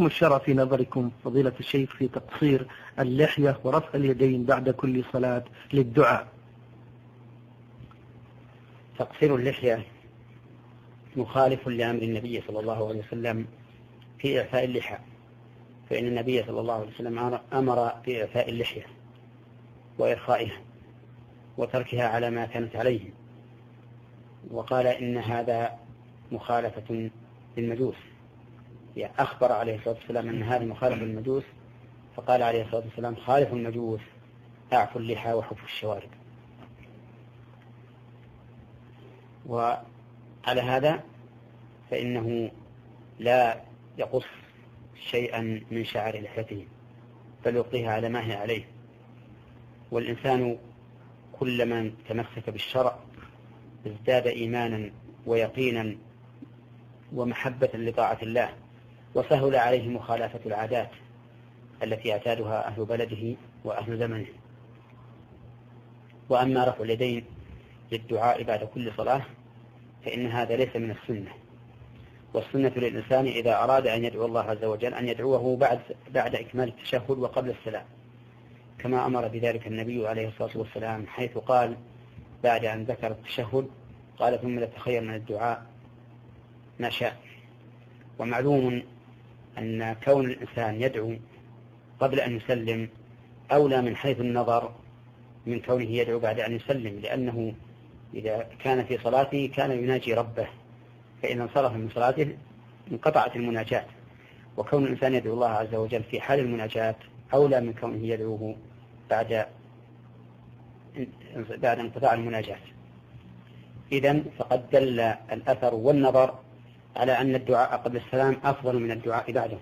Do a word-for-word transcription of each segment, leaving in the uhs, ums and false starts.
الحكم الشرعي في نظركم فضيلة الشيخ في تقصير اللحية ورفع اليدين بعد كل صلاة للدعاء؟ تقصير اللحية مخالف لأمر النبي صلى الله عليه وسلم في إعفاء اللحى، فإن النبي صلى الله عليه وسلم أمر بإعفاء اللحية وإرخائها وتركها على ما كانت عليه، وقال إن هذا مخالفة للمجوس، يعني أخبر عليه الصلاة والسلام أن هذا مخالف للمجوس، فقال عليه الصلاة والسلام: خالف المجوس أعفوا اللحى وحفوا الشوارب. وعلى هذا فإنه لا يقص شيئا من شعر لحيته بل يلقيها على ما هي عليه. والإنسان كلما تمسك بالشرع ازداد إيمانا ويقينا ومحبة لطاعة الله، وسهل عليه مخالفة العادات التي اعتادها أهل بلده وأهل زمنه. وأما رفع اليدين للدعاء بعد كل صلاة فإن هذا ليس من السنة، والسنة للإنسان إذا أراد أن يدعو الله عز وجل أن يدعوه بعد, بعد إكمال التشهد وقبل السلام، كما أمر بذلك النبي عليه الصلاة والسلام، حيث قال بعد أن ذكر التشهد قال: ثم لتخير من الدعاء ما شاء. ومعلوم أن كون الإنسان يدعو قبل أن يسلم أولى من حيث النظر من كونه يدعو بعد أن يسلم، لأنه إذا كان في صلاته كان يناجي ربه، فإن انصرف من صلاته انقطعت المناجاة، وكون الإنسان يدعو الله عز وجل في حال المناجاة أولى من كونه يدعوه بعد بعد انقطاع المناجاة. إذن فقد دل الأثر والنظر على أن الدعاء قبل السلام أفضل من الدعاء بعده.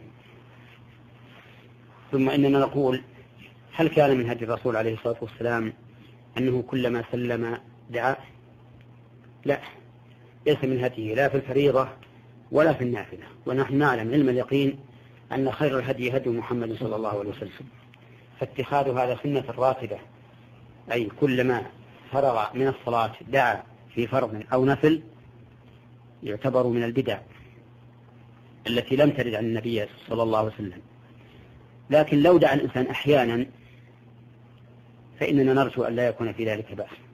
ثم إننا نقول: هل كان من هدي الرسول عليه الصلاة والسلام أنه كلما سلم دعا؟ لا، ليس من هديه لا في الفريضة ولا في النافلة. ونحن نعلم علم اليقين أن خير الهدي هدي محمد صلى الله عليه وسلم، فاتخاذ هذا سنة راتبة، أي كلما فرغ من الصلاة دعا في فرض أو نفل، يعتبر من البدع التي لم ترد عن النبي صلى الله عليه وسلم. لكن لو دعا الإنسان أحيانا فإننا نرجو أن لا يكون في ذلك بأس.